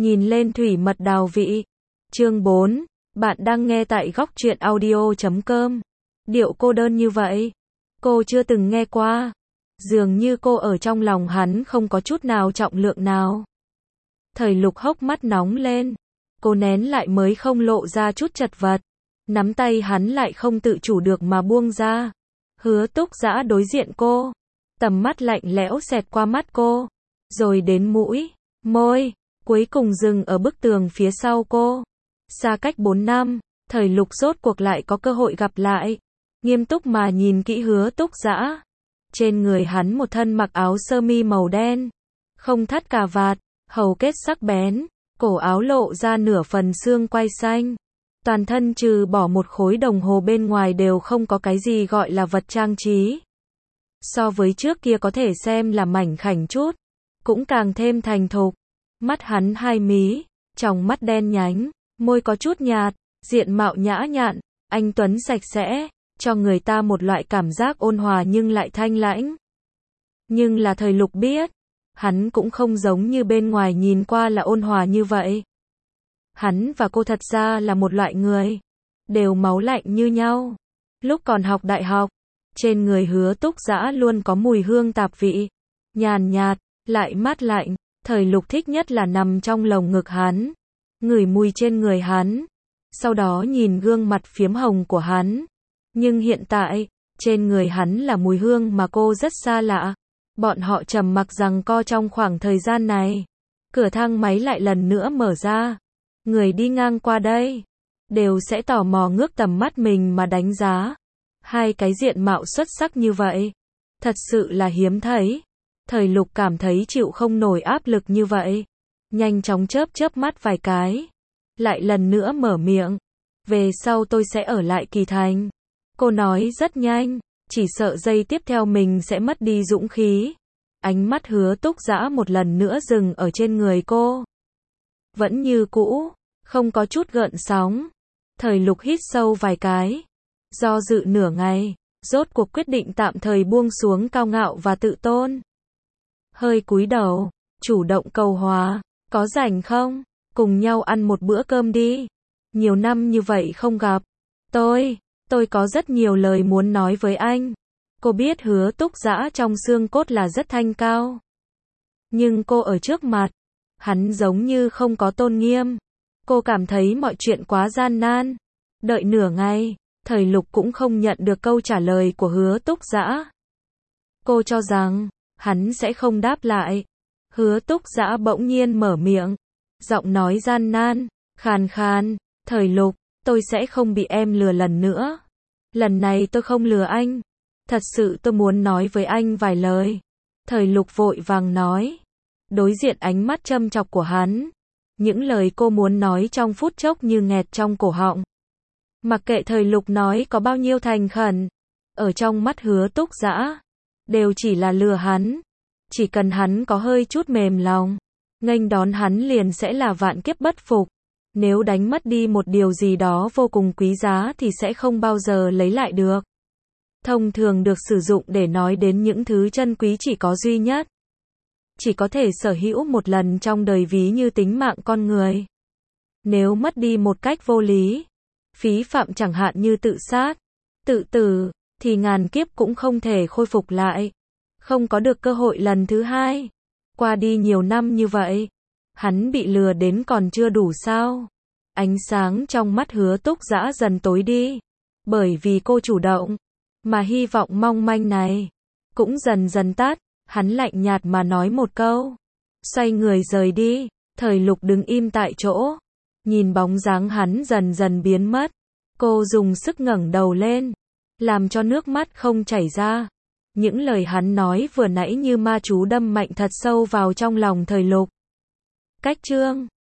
nhìn lên thủy mật đào vị. Chương 4, bạn đang nghe tại góc truyện audio.com. Điệu cô đơn như vậy, cô chưa từng nghe qua. Dường như cô ở trong lòng hắn không có chút nào trọng lượng nào. Thời Lục hốc mắt nóng lên, cô nén lại mới không lộ ra chút chật vật. Nắm tay hắn lại không tự chủ được mà buông ra. Hứa Túc Dã đối diện cô, tầm mắt lạnh lẽo xẹt qua mắt cô, rồi đến mũi, môi, cuối cùng dừng ở bức tường phía sau cô. Xa cách 4 năm, Thời Lục rốt cuộc lại có cơ hội gặp lại. Nghiêm túc mà nhìn kỹ Hứa Túc Dã. Trên người hắn một thân mặc áo sơ mi màu đen, không thắt cà vạt, hầu kết sắc bén, cổ áo lộ ra nửa phần xương quai xanh. Toàn thân trừ bỏ một khối đồng hồ bên ngoài đều không có cái gì gọi là vật trang trí. So với trước kia có thể xem là mảnh khảnh chút, cũng càng thêm thành thục. Mắt hắn hai mí, tròng mắt đen nhánh, môi có chút nhạt, diện mạo nhã nhặn, anh tuấn sạch sẽ, cho người ta một loại cảm giác ôn hòa nhưng lại thanh lãnh. Nhưng là Thời Lục biết, hắn cũng không giống như bên ngoài nhìn qua là ôn hòa như vậy. Hắn và cô thật ra là một loại người, đều máu lạnh như nhau. Lúc còn học đại học, trên người Hứa Túc Dã luôn có mùi hương tạp vị, nhàn nhạt, lại mát lạnh. Thời Lục thích nhất là nằm trong lồng ngực hắn, ngửi mùi trên người hắn, sau đó nhìn gương mặt phiếm hồng của hắn. Nhưng hiện tại, trên người hắn là mùi hương mà cô rất xa lạ. Bọn họ trầm mặc giằng co trong khoảng thời gian này. Cửa thang máy lại lần nữa mở ra. Người đi ngang qua đây đều sẽ tò mò ngước tầm mắt mình mà đánh giá. Hai cái diện mạo xuất sắc như vậy, thật sự là hiếm thấy. Thời Lục cảm thấy chịu không nổi áp lực như vậy, nhanh chóng chớp mắt vài cái, lại lần nữa mở miệng. Về sau tôi sẽ ở lại Kỳ Thành. Cô nói rất nhanh, chỉ sợ giây tiếp theo mình sẽ mất đi dũng khí. Ánh mắt Hứa Túc Dã một lần nữa dừng ở trên người cô. Vẫn như cũ, không có chút gợn sóng. Thời Lục hít sâu vài cái, do dự nửa ngày, rốt cuộc quyết định tạm thời buông xuống cao ngạo và tự tôn. Hơi cúi đầu, chủ động cầu hòa, có rảnh không? Cùng nhau ăn một bữa cơm đi. Nhiều năm như vậy không gặp. Tôi có rất nhiều lời muốn nói với anh. Cô biết Hứa Túc Dã trong xương cốt là rất thanh cao. Nhưng cô ở trước mặt, hắn giống như không có tôn nghiêm. Cô cảm thấy mọi chuyện quá gian nan. Đợi nửa ngày, Thời Lục cũng không nhận được câu trả lời của Hứa Túc Dã. Cô cho rằng hắn sẽ không đáp lại. Hứa Túc Dã bỗng nhiên mở miệng, giọng nói gian nan, khàn khàn. Thời Lục, tôi sẽ không bị em lừa lần nữa. Lần này tôi không lừa anh. Thật sự tôi muốn nói với anh vài lời. Thời Lục vội vàng nói. Đối diện ánh mắt châm chọc của hắn, những lời cô muốn nói trong phút chốc như nghẹt trong cổ họng. Mặc kệ Thời Lục nói có bao nhiêu thành khẩn, ở trong mắt Hứa Túc Dã, đều chỉ là lừa hắn. Chỉ cần hắn có hơi chút mềm lòng, nghênh đón hắn liền sẽ là vạn kiếp bất phục. Nếu đánh mất đi một điều gì đó vô cùng quý giá thì sẽ không bao giờ lấy lại được. Thông thường được sử dụng để nói đến những thứ chân quý chỉ có duy nhất, chỉ có thể sở hữu một lần trong đời, ví như tính mạng con người. Nếu mất đi một cách vô lý, phí phạm, chẳng hạn như tự sát, tự tử, thì ngàn kiếp cũng không thể khôi phục lại. Không có được cơ hội lần thứ hai. Qua đi nhiều năm như vậy, hắn bị lừa đến còn chưa đủ sao? Ánh sáng trong mắt Hứa Túc Dã dần tối đi. Bởi vì cô chủ động, mà hy vọng mong manh này cũng dần dần tắt. Hắn lạnh nhạt mà nói một câu, xoay người rời đi. Thời Lục đứng im tại chỗ, nhìn bóng dáng hắn dần dần biến mất. Cô dùng sức ngẩng đầu lên, làm cho nước mắt không chảy ra. Những lời hắn nói vừa nãy như ma chú đâm mạnh thật sâu vào trong lòng Thời Lục. Cách chương